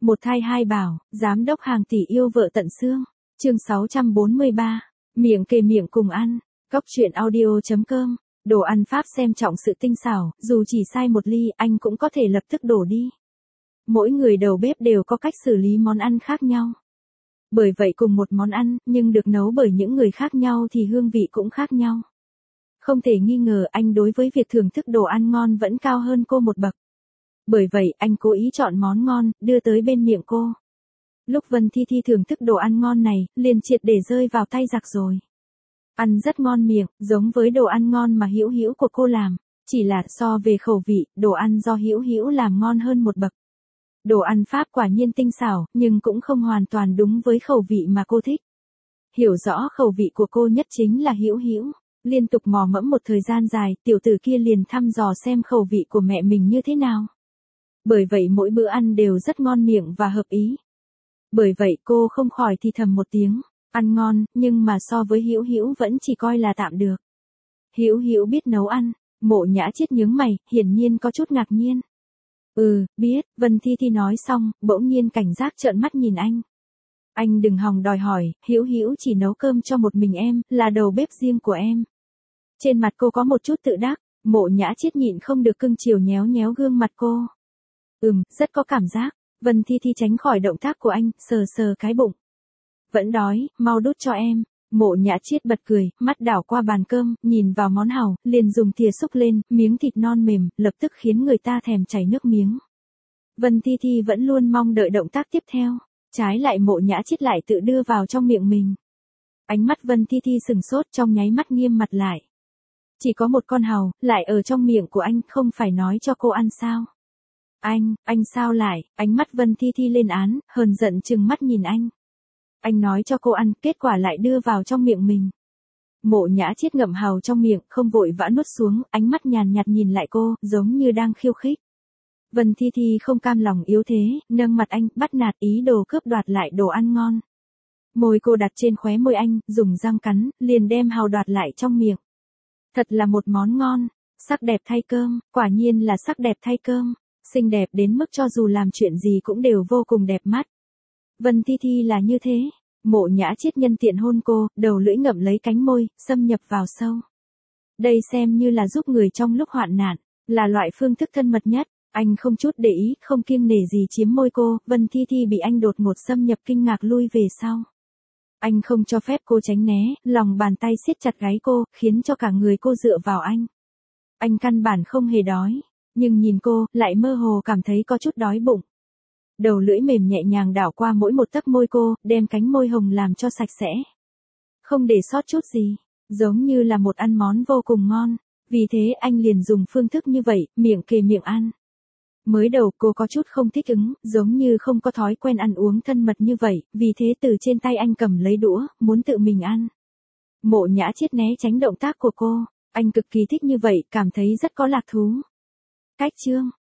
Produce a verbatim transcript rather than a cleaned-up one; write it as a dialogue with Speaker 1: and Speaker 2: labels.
Speaker 1: Một thai hai bảo, giám đốc hàng tỷ yêu vợ tận xương. Chương sáu trăm bốn mươi ba. Miệng kề miệng cùng ăn. Cóc truyện audio chấm com. Đồ ăn Pháp xem trọng sự tinh xảo, dù chỉ sai một ly, anh cũng có thể lập tức đổ đi. Mỗi người đầu bếp đều có cách xử lý món ăn khác nhau. Bởi vậy cùng một món ăn, nhưng được nấu bởi những người khác nhau thì hương vị cũng khác nhau. Không thể nghi ngờ anh đối với việc thưởng thức đồ ăn ngon vẫn cao hơn cô một bậc. Bởi vậy anh cố ý chọn món ngon, đưa tới bên miệng cô. Lúc Vân Thi Thi thưởng thức đồ ăn ngon này, liền triệt để rơi vào tay giặc rồi. Ăn rất ngon miệng, giống với đồ ăn ngon mà Hữu Hữu của cô làm. Chỉ là so về khẩu vị, đồ ăn do Hữu Hữu làm ngon hơn một bậc. Đồ ăn Pháp quả nhiên tinh xảo, nhưng cũng không hoàn toàn đúng với khẩu vị mà cô thích. Hiểu rõ khẩu vị của cô nhất chính là Hữu Hữu. Liên tục mò mẫm một thời gian dài, tiểu tử kia liền thăm dò xem khẩu vị của mẹ mình như thế nào. Bởi vậy mỗi bữa ăn đều rất ngon miệng và hợp ý. Bởi vậy cô không khỏi thì thầm một tiếng, ăn ngon, nhưng mà so với Hữu Hữu vẫn chỉ coi là tạm được. Hữu Hữu biết nấu ăn. Mộ Nhã Chiết nhướng mày, hiển nhiên có chút ngạc nhiên. Ừ, biết, Vân Thi Thi nói xong, bỗng nhiên cảnh giác trợn mắt nhìn anh. Anh đừng hòng đòi hỏi, Hữu Hữu chỉ nấu cơm cho một mình em, là đầu bếp riêng của em. Trên mặt cô có một chút tự đắc, Mộ Nhã Chiết nhịn không được cưng chiều nhéo nhéo gương mặt cô. Ừm, rất có cảm giác. Vân Thi Thi tránh khỏi động tác của anh, sờ sờ cái bụng. Vẫn đói, mau đút cho em. Mộ Nhã Chiết bật cười, mắt đảo qua bàn cơm, nhìn vào món hàu, liền dùng thìa xúc lên, miếng thịt non mềm, lập tức khiến người ta thèm chảy nước miếng. Vân Thi Thi vẫn luôn mong đợi động tác tiếp theo, trái lại Mộ Nhã Chiết lại tự đưa vào trong miệng mình. Ánh mắt Vân Thi Thi sừng sốt, trong nháy mắt nghiêm mặt lại. Chỉ có một con hàu, lại ở trong miệng của anh, không phải nói cho cô ăn sao? Anh, anh sao lại? Ánh mắt Vân Thi Thi lên án, hờn giận trừng mắt nhìn anh. Anh nói cho cô ăn, kết quả lại đưa vào trong miệng mình. Mộ Nhã Chiết ngậm hàu trong miệng, không vội vã nuốt xuống, ánh mắt nhàn nhạt nhìn lại cô, giống như đang khiêu khích. Vân Thi Thi không cam lòng yếu thế, nâng mặt anh, bắt nạt ý đồ cướp đoạt lại đồ ăn ngon. Môi cô đặt trên khóe môi anh, dùng răng cắn, liền đem hàu đoạt lại trong miệng. Thật là một món ngon, sắc đẹp thay cơm, quả nhiên là sắc đẹp thay cơm, xinh đẹp đến mức cho dù làm chuyện gì cũng đều vô cùng đẹp mắt. Vân Thi Thi là như thế. Mộ Nhã Chiết nhân tiện hôn cô, đầu lưỡi ngậm lấy cánh môi, xâm nhập vào sâu. Đây xem như là giúp người trong lúc hoạn nạn, là loại phương thức thân mật nhất. Anh không chút để ý, không kiêng nể gì chiếm môi cô, Vân Thi Thi bị anh đột ngột xâm nhập kinh ngạc lui về sau. Anh không cho phép cô tránh né, lòng bàn tay siết chặt gáy cô, khiến cho cả người cô dựa vào anh. Anh căn bản không hề đói, nhưng nhìn cô, lại mơ hồ cảm thấy có chút đói bụng. Đầu lưỡi mềm nhẹ nhàng đảo qua mỗi một tấc môi cô, đem cánh môi hồng làm cho sạch sẽ. Không để sót chút gì, giống như là một ăn món vô cùng ngon. Vì thế anh liền dùng phương thức như vậy, miệng kề miệng ăn. Mới đầu cô có chút không thích ứng, giống như không có thói quen ăn uống thân mật như vậy, vì thế từ trên tay anh cầm lấy đũa, muốn tự mình ăn. Mộ Nhã Chiết né tránh động tác của cô, anh cực kỳ thích như vậy, cảm thấy rất có lạc thú. Cách chương,